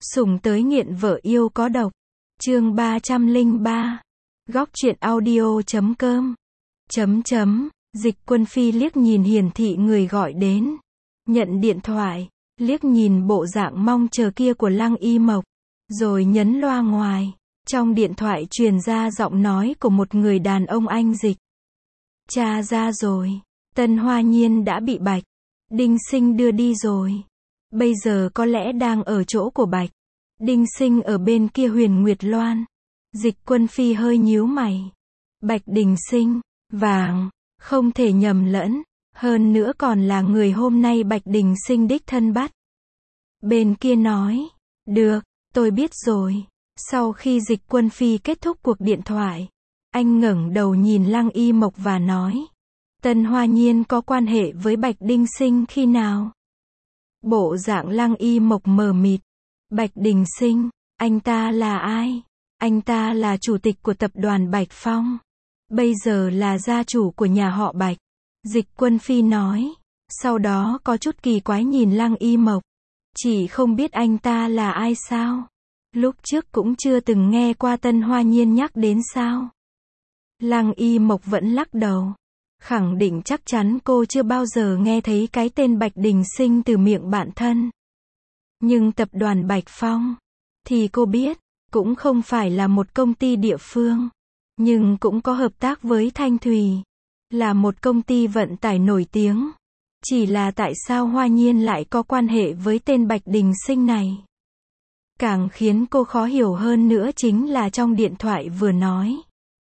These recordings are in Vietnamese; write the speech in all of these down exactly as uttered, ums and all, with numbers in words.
Sủng tới nghiện vợ yêu có độc. Chương ba trăm lẻ ba. Góc truyện audio chấm com. Chấm chấm. Dịch Quân Phi liếc nhìn hiển thị người gọi đến. Nhận điện thoại. Liếc nhìn bộ dạng mong chờ kia của Lăng Y Mộc. Rồi nhấn loa ngoài. Trong điện thoại truyền ra giọng nói của một người đàn ông Anh Dịch. Cha ra rồi. Tân Hoa Nhiên đã bị Bạch Đinh Sinh đưa đi rồi. Bây giờ có lẽ đang ở chỗ của Bạch Đinh Sinh ở bên kia Huyền Nguyệt Loan. Dịch Quân Phi hơi nhíu mày. Bạch Đinh Sinh, vàng, không thể nhầm lẫn. Hơn nữa còn là người hôm nay Bạch Đinh Sinh đích thân bắt. Bên kia nói, được, tôi biết rồi. Sau khi Dịch Quân Phi kết thúc cuộc điện thoại, anh ngẩng đầu nhìn Lăng Y Mộc và nói, Tân Hoa Nhiên có quan hệ với Bạch Đinh Sinh khi nào? Bộ dạng Lăng Y Mộc mờ mịt. Bạch Đinh Sinh, anh ta là ai? Anh ta là chủ tịch của tập đoàn Bạch Phong. Bây giờ là gia chủ của nhà họ Bạch. Dịch Quân Phi nói. Sau đó có chút kỳ quái nhìn Lăng Y Mộc. Chỉ không biết anh ta là ai sao? Lúc trước cũng chưa từng nghe qua Tân Hoa Nhiên nhắc đến sao? Lăng Y Mộc vẫn lắc đầu. Khẳng định chắc chắn cô chưa bao giờ nghe thấy cái tên Bạch Đinh Sinh từ miệng bạn thân. Nhưng tập đoàn Bạch Phong, thì cô biết, cũng không phải là một công ty địa phương. Nhưng cũng có hợp tác với Thanh Thùy. Là một công ty vận tải nổi tiếng. Chỉ là tại sao Hoa Nhiên lại có quan hệ với tên Bạch Đinh Sinh này? Càng khiến cô khó hiểu hơn nữa chính là trong điện thoại vừa nói.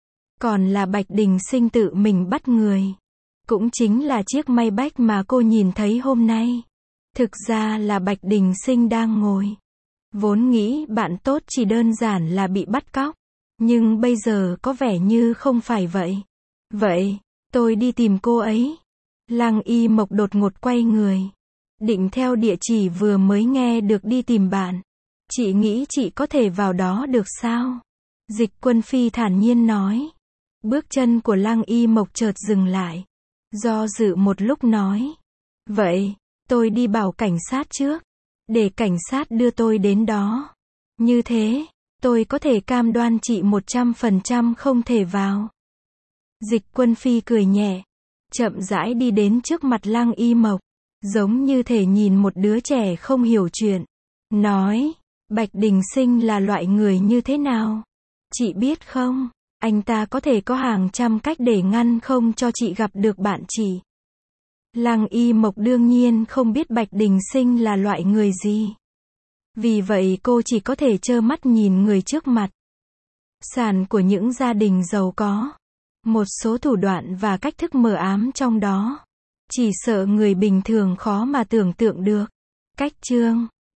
Còn là Bạch Đinh Sinh tự mình bắt người. Cũng chính là chiếc Maybach mà cô nhìn thấy hôm nay. Thực ra là Bạch Đinh Sinh đang ngồi. Vốn nghĩ bạn tốt chỉ đơn giản là bị bắt cóc. Nhưng bây giờ có vẻ như không phải vậy. Vậy, tôi đi tìm cô ấy. Lăng Y Mộc đột ngột quay người. Định theo địa chỉ vừa mới nghe được đi tìm bạn. Chị nghĩ chị có thể vào đó được sao? Dịch Quân Phi thản nhiên nói. Bước chân của Lăng Y Mộc chợt dừng lại. Do dự một lúc nói. Vậy, tôi đi bảo cảnh sát trước. Để cảnh sát đưa tôi đến đó. Như thế, tôi có thể cam đoan chị một trăm phần trăm không thể vào. Dịch Quân Phi cười nhẹ. Chậm rãi đi đến trước mặt Lăng Y Mộc. Giống như thể nhìn một đứa trẻ không hiểu chuyện. Nói, Bạch Đinh Sinh là loại người như thế nào? Chị biết không? Anh ta có thể có hàng trăm cách để ngăn không cho chị gặp được bạn chị. Lăng Y Mộc đương nhiên không biết Bạch Đinh Sinh là loại người gì. Vì vậy cô chỉ có thể trơ mắt nhìn người trước mặt. Sản của những gia đình giàu có. Một số thủ đoạn và cách thức mờ ám trong đó. Chỉ sợ người bình thường khó mà tưởng tượng được. Cách chương